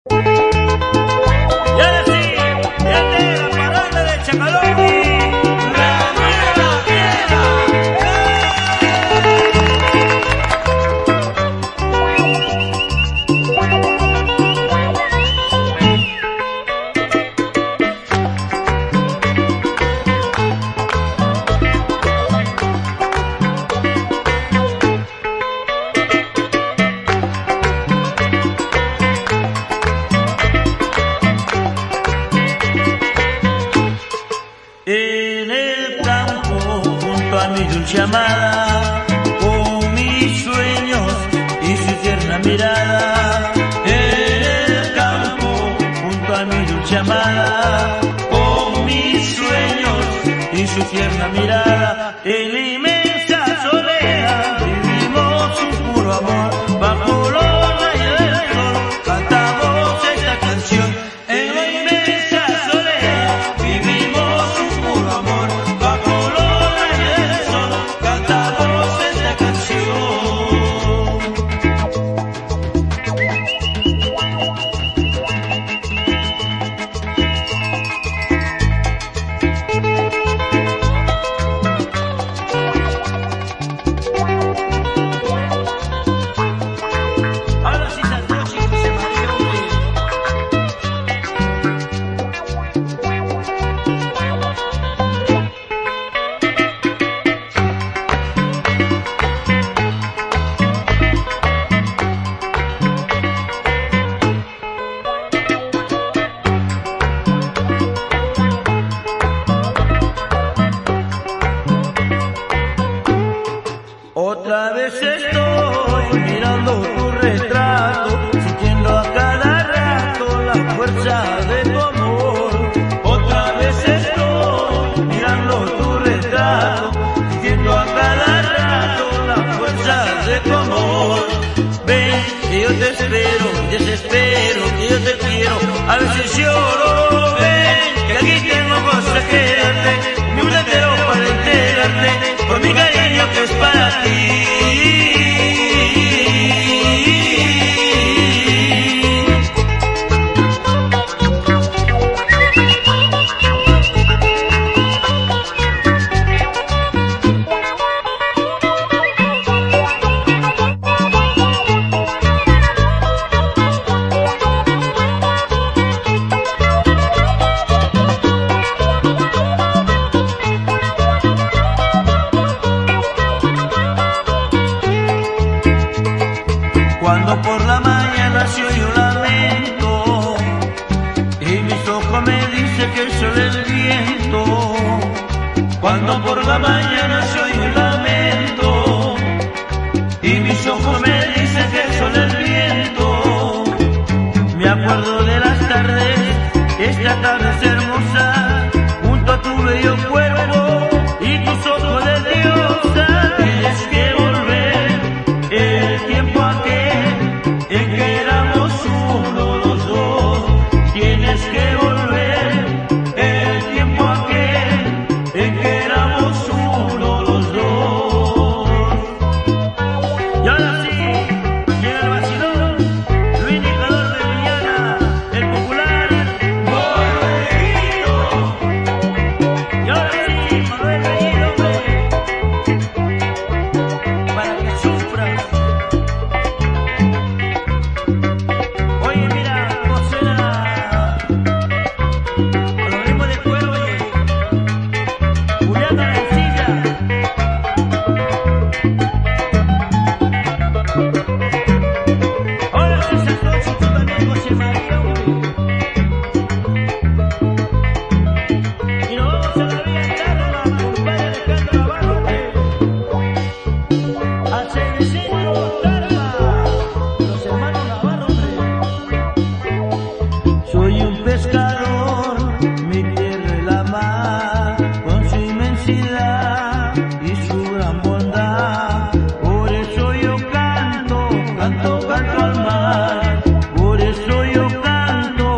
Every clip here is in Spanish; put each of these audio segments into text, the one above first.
Y ahora sí, fíjate la parada de Chacalón. En el campo, junto a mi dulce amada, con mis sueños y su tierna mirada. En el campo, junto a mi dulce amada, con mis sueños y su tierna mirada. En la inmensa soledad vivimos un puro amor, bajo los rayos del sol cantamos esta canción. En la inmensa soledad vivimos un puro amor, bajo los rayos del sol cantamos esta canción. Ahora sí saltó, chicos, se mareó, Otra vez estoy mirando tu retrato, sintiendo a cada rato la fuerza de tu amor. Otra vez estoy mirando tu retrato, sintiendo a cada rato la fuerza de tu amor. Ven, que yo te espero, desespero, que yo te quiero, a veces lloro. Ven, que aquí tengo cosas que darte, mi mundo entero para entregarte, por mi cariño que es para ti. Cuando por la mañana se oye un lamento y mis ojos me dicen que solo el viento. Cuando por la mañana se oye un lamento y mis ojos me dicen que solo el viento. Me acuerdo de las tardes, esta tarde es hermosa, junto a tu bello cuerpo y tus ojos de diosa. Tienes que volver el tiempo aquel en que éramos uno los dos. Tienes que volver el tiempo aquel en que éramos uno los dos. Y ahora sí, llega el vacilón, Luis Nicador de Villana, el popular Manuel Bellido. Y ahora sí, Manuel Bellido, hombre, para que sufras. Oye, mira, José, con los ritmos de cuero, oye, Julián Arancilla. Ahora sí saltó, si tú también, José María, hombre. Y nos vamos a la Villa Carla, compadre Alejandro Navarro, hombre. Al Cerecillo Carla, los hermanos Navarro, hombre. Soy un pescador, mi tierra es la mar, con su inmensidad y su gran bondad. Por eso yo canto, canto, canto al mar. Por eso yo canto,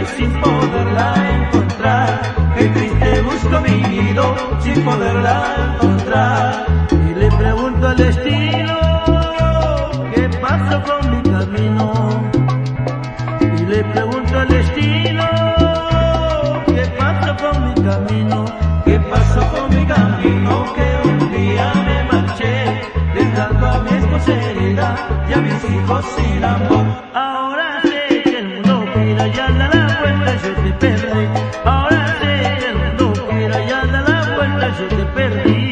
sin poderla encontrar. Qué triste busco mi nido sin poderla encontrar. Y le pregunto al destino, ¿qué pasó con mi camino? Y le pregunto al destino, ¿qué pasó con mi camino? ¿Qué pasó con mi camino? Que un día me marché, dejando a mi esposa herida y a mis hijos sin amor. Ahora sé que el mundo gira y al dar la vuelta yo te perdí. Ahora sé que el mundo gira y al dar la vuelta yo te perdí.